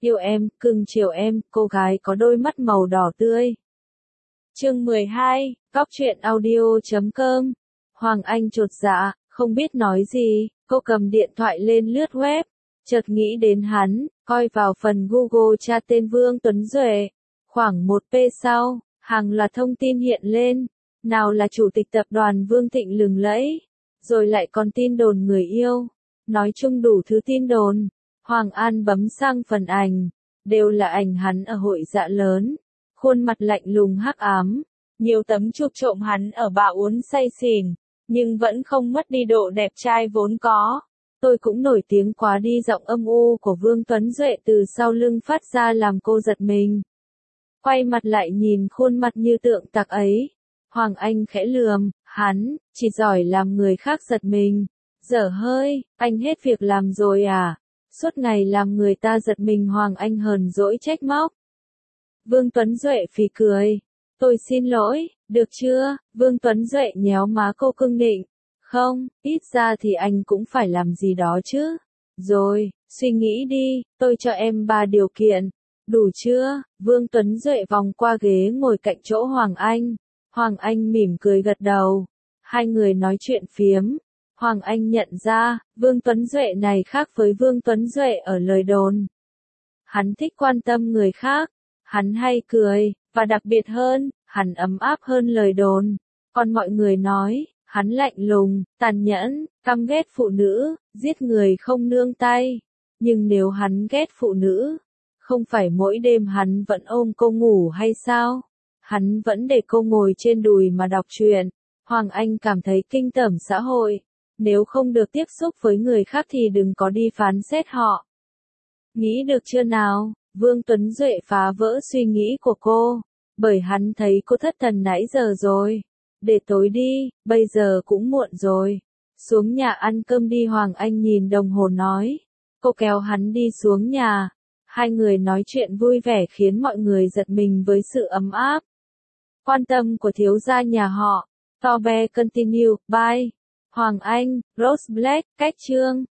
Yêu em, cưng chiều em, cô gái có đôi mắt màu đỏ tươi. Chương 12, Góc truyện audio.com. Hoàng Anh chột dạ, không biết nói gì, cô cầm điện thoại lên lướt web, chợt nghĩ đến hắn, coi vào phần Google tra tên Vương Tuấn Duệ. Khoảng 1p sau, hàng loạt thông tin hiện lên, nào là chủ tịch tập đoàn Vương Thịnh lừng lẫy, rồi lại còn tin đồn người yêu, nói chung đủ thứ tin đồn. Hoàng An bấm sang phần ảnh, đều là ảnh hắn ở hội dạ lớn, khuôn mặt lạnh lùng hắc ám, nhiều tấm chụp trộm hắn ở baa uống say xỉn, nhưng vẫn không mất đi độ đẹp trai vốn có. Tôi cũng nổi tiếng quá đi, giọng âm u của Vương Tuấn Duệ từ sau lưng phát ra làm cô giật mình. Quay mặt lại nhìn khuôn mặt như tượng tạc ấy, Hoàng Anh khẽ lườm, hắn, chỉ giỏi làm người khác giật mình. Dở hơi, anh hết việc làm rồi à? Suốt ngày làm người ta giật mình. Hoàng Anh hờn dỗi trách móc. Vương Tuấn Duệ phì cười. Tôi xin lỗi, được chưa? Vương Tuấn Duệ nhéo má cô cưng nịnh. Không, ít ra thì anh cũng phải làm gì đó chứ. Rồi, suy nghĩ đi, tôi cho em 3 điều kiện. Đủ chưa? Vương Tuấn Duệ vòng qua ghế ngồi cạnh chỗ Hoàng Anh. Hoàng Anh mỉm cười gật đầu. Hai người nói chuyện phiếm. Hoàng Anh nhận ra, Vương Tuấn Duệ này khác với Vương Tuấn Duệ ở lời đồn. Hắn thích quan tâm người khác, hắn hay cười, và đặc biệt hơn, hắn ấm áp hơn lời đồn. Còn mọi người nói, hắn lạnh lùng, tàn nhẫn, căm ghét phụ nữ, giết người không nương tay. Nhưng nếu hắn ghét phụ nữ, không phải mỗi đêm hắn vẫn ôm cô ngủ hay sao? Hắn vẫn để cô ngồi trên đùi mà đọc truyện. Hoàng Anh cảm thấy kinh tởm xã hội. Nếu không được tiếp xúc với người khác thì đừng có đi phán xét họ. Nghĩ được chưa nào? Vương Tuấn Duệ phá vỡ suy nghĩ của cô, bởi hắn thấy cô thất thần nãy giờ rồi. Để tối đi, bây giờ cũng muộn rồi. Xuống nhà ăn cơm đi. Hoàng Anh nhìn đồng hồ nói. Cô kéo hắn đi xuống nhà. Hai người nói chuyện vui vẻ khiến mọi người giật mình với sự ấm áp. Quan tâm của thiếu gia nhà họ. Tobe continue, bye. Hoàng Anh, Rose Black, cách chương.